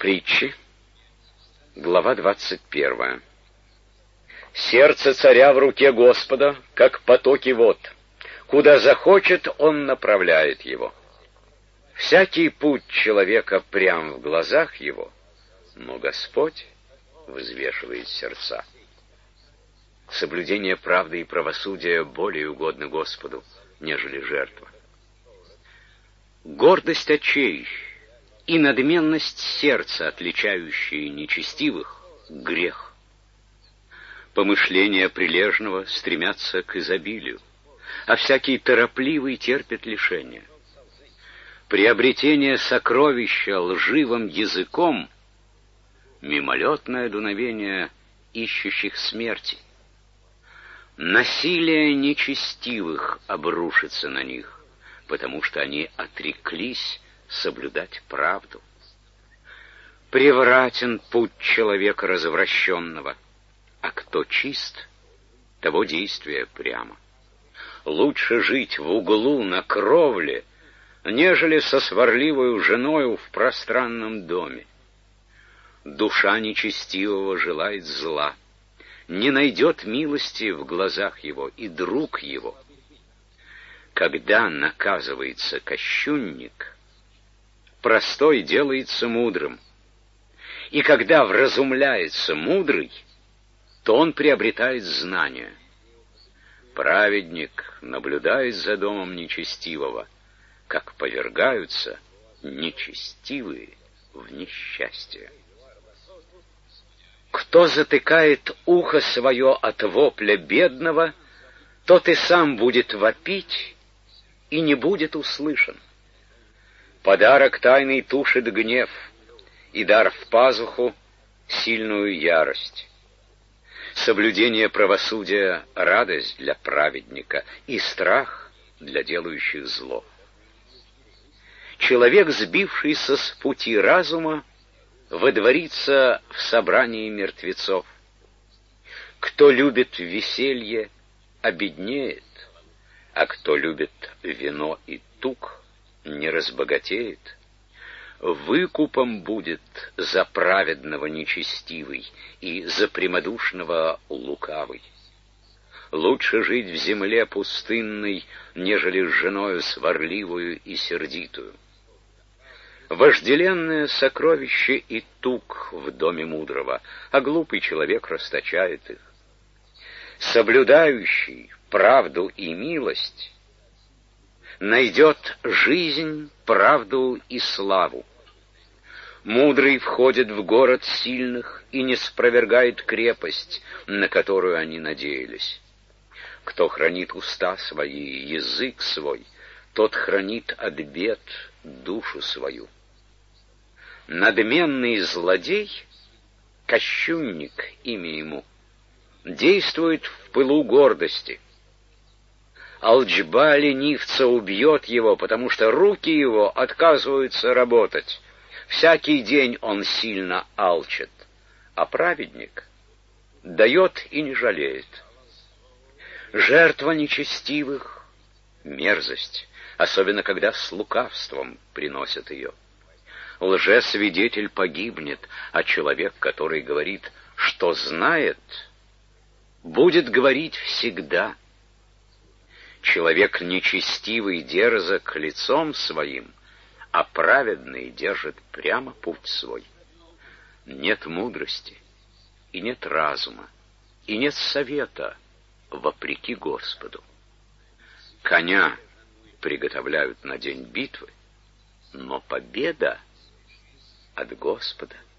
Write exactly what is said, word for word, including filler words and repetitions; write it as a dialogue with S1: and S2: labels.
S1: Притчи, глава двадцать первая. Сердце царя в руке Господа, как потоки вод. Куда захочет, он направляет его. Всякий путь человека прям в глазах его, но Господь взвешивает сердца. Соблюдение правды и правосудия более угодно Господу, нежели жертва. Гордость очей и надменность сердца, отличающие нечестивых, — грех. Помышления прилежного стремятся к изобилию, а всякий торопливый терпит лишения. Приобретение сокровища лживым языком — мимолетное дуновение ищущих смерти. Насилие нечестивых обрушится на них, потому что они отреклись соблюдать правду. Превратен путь человека развращенного, а кто чист, того действие прямо. Лучше жить в углу на кровле, нежели со сварливою женою в пространном доме. Душа нечестивого желает зла, не найдет милости в глазах его и друг его. Когда наказывается кощунник, простой делается мудрым, и когда вразумляется мудрый, то он приобретает знания. Праведник наблюдает за домом нечестивого, как повергаются нечестивые в несчастье. Кто затыкает ухо свое от вопля бедного, тот и сам будет вопить и не будет услышан. Подарок тайный тушит гнев, и дар в пазуху — сильную ярость. Соблюдение правосудия — радость для праведника, и страх для делающих зло. Человек, сбившийся с пути разума, водворится в собрании мертвецов. Кто любит веселье, обеднеет, а кто любит вино и тук, не разбогатеет. Выкупом будет за праведного нечестивый и за прямодушного лукавый. Лучше жить в земле пустынной, нежели с женою сварливую и сердитую. Вожделенное сокровище и тук в доме мудрого, а глупый человек расточает их. Соблюдающий правду и милость найдет жизнь, правду и славу. Мудрый входит в город сильных и не спровергает крепость, на которую они надеялись. Кто хранит уста свои, язык свой, тот хранит от бед душу свою. Надменный злодей, кощунник имя ему, действует в пылу гордости. Алчба ленивца убьет его, потому что руки его отказываются работать. Всякий день он сильно алчит, а праведник дает и не жалеет. Жертва нечестивых — мерзость, особенно когда с лукавством приносят ее. Лжесвидетель погибнет, а человек, который говорит, что знает, будет говорить всегда. Человек нечестивый дерзок лицом своим, а праведный держит прямо путь свой. Нет мудрости, и нет разума, и нет совета вопреки Господу. Коня приготовляют на день битвы, но победа от Господа.